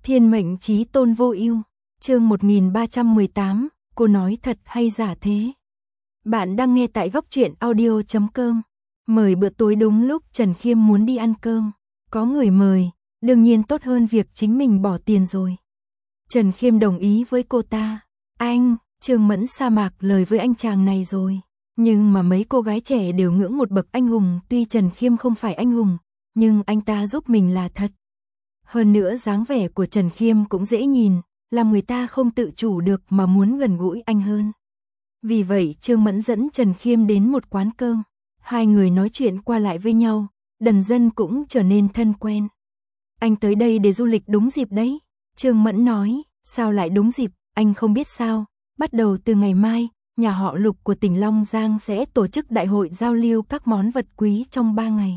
Thiên mệnh chí tôn vô ưu. Chương 1318, cô nói thật hay giả thế? Bạn đang nghe tại góc truyện audio.com. Mời bữa tối đúng lúc Trần Khiêm muốn đi ăn cơm. Có người mời, đương nhiên tốt hơn việc chính mình bỏ tiền rồi. Trần Khiêm đồng ý với cô ta. Anh, Trương Mẫn sa mạc lời với anh chàng này rồi. Nhưng mà mấy cô gái trẻ đều ngưỡng một bậc anh hùng, tuy Trần Khiêm không phải anh hùng, nhưng anh ta giúp mình là thật. Hơn nữa dáng vẻ của Trần Khiêm cũng dễ nhìn, làm người ta không tự chủ được mà muốn gần gũi anh hơn. Vì vậy Trương Mẫn dẫn Trần Khiêm đến một quán cơm. Hai người nói chuyện qua lại với nhau, dần dần cũng trở nên thân quen. Anh tới đây để du lịch đúng dịp đấy. Trương Mẫn nói, sao lại đúng dịp, anh không biết sao. Bắt đầu từ ngày mai, nhà họ Lục của tỉnh Long Giang sẽ tổ chức đại hội giao lưu các món vật quý trong 3 ngày.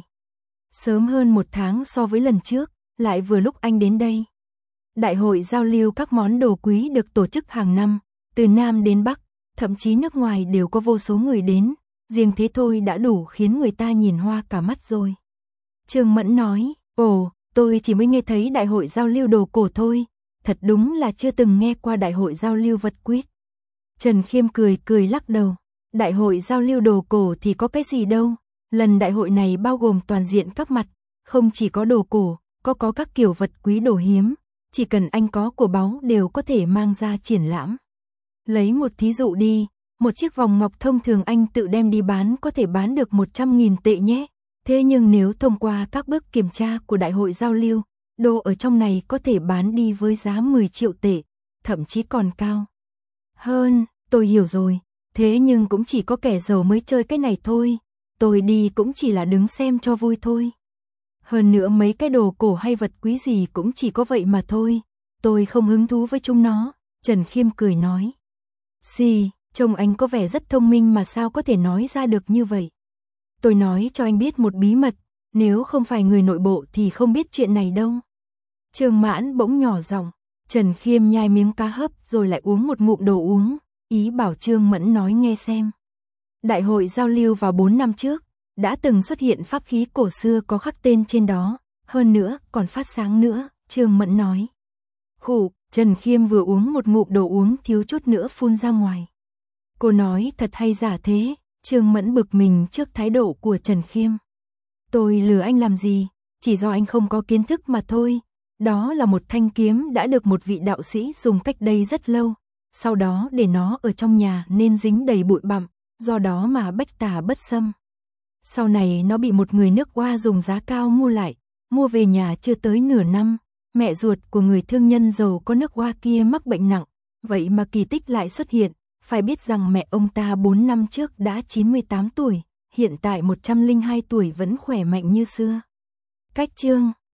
Sớm hơn 1 tháng so với lần trước, lại vừa lúc anh đến đây. Đại hội giao lưu các món đồ quý được tổ chức hàng năm, từ Nam đến Bắc, thậm chí nước ngoài đều có vô số người đến, riêng thế thôi đã đủ khiến người ta nhìn hoa cả mắt rồi. Trương Mẫn nói, ồ, tôi chỉ mới nghe thấy đại hội giao lưu đồ cổ thôi, thật đúng là chưa từng nghe qua đại hội giao lưu vật quý. Trần Khiêm cười cười lắc đầu, đại hội giao lưu đồ cổ thì có cái gì đâu, lần đại hội này bao gồm toàn diện các mặt, không chỉ có đồ cổ, có các kiểu vật quý đồ hiếm, chỉ cần anh có của báu đều có thể mang ra triển lãm. Lấy một thí dụ đi, một chiếc vòng ngọc thông thường anh tự đem đi bán có thể bán được 100.000 tệ nhé. Thế nhưng nếu thông qua các bước kiểm tra của đại hội giao lưu, đồ ở trong này có thể bán đi với giá 10 triệu tệ, thậm chí còn cao hơn. Tôi hiểu rồi, thế nhưng cũng chỉ có kẻ giàu mới chơi cái này thôi, tôi đi cũng chỉ là đứng xem cho vui thôi. Hơn nữa mấy cái đồ cổ hay vật quý gì cũng chỉ có vậy mà thôi, tôi không hứng thú với chúng nó. Trần Khiêm cười nói, gì, trông anh có vẻ rất thông minh mà sao có thể nói ra được như vậy. Tôi nói cho anh biết một bí mật, nếu không phải người nội bộ thì không biết chuyện này đâu. Trương Mãn bỗng nhỏ giọng. Trần Khiêm nhai miếng cá hấp rồi lại uống một ngụm đồ uống, ý bảo Trương Mẫn nói nghe xem. Đại hội giao lưu vào 4 năm trước, đã từng xuất hiện pháp khí cổ xưa có khắc tên trên đó, hơn nữa còn phát sáng nữa, Trương Mẫn nói. Khụ, Trần Khiêm vừa uống một ngụm đồ uống thiếu chút nữa phun ra ngoài. Cô nói thật hay giả thế? Trương Mẫn bực mình trước thái độ của Trần Khiêm. Tôi lừa anh làm gì, chỉ do anh không có kiến thức mà thôi. Đó là một thanh kiếm đã được một vị đạo sĩ dùng cách đây rất lâu, sau đó để nó ở trong nhà nên dính đầy bụi bặm, do đó mà bách tà bất xâm. Sau này nó bị một người nước Hoa dùng giá cao mua lại, mua về nhà chưa tới nửa năm, mẹ ruột của người thương nhân giàu có nước Hoa kia mắc bệnh nặng, vậy mà kỳ tích lại xuất hiện, phải biết rằng mẹ ông ta 4 năm trước đã 98 tuổi, hiện tại 102 tuổi vẫn khỏe mạnh như xưa. Cách chương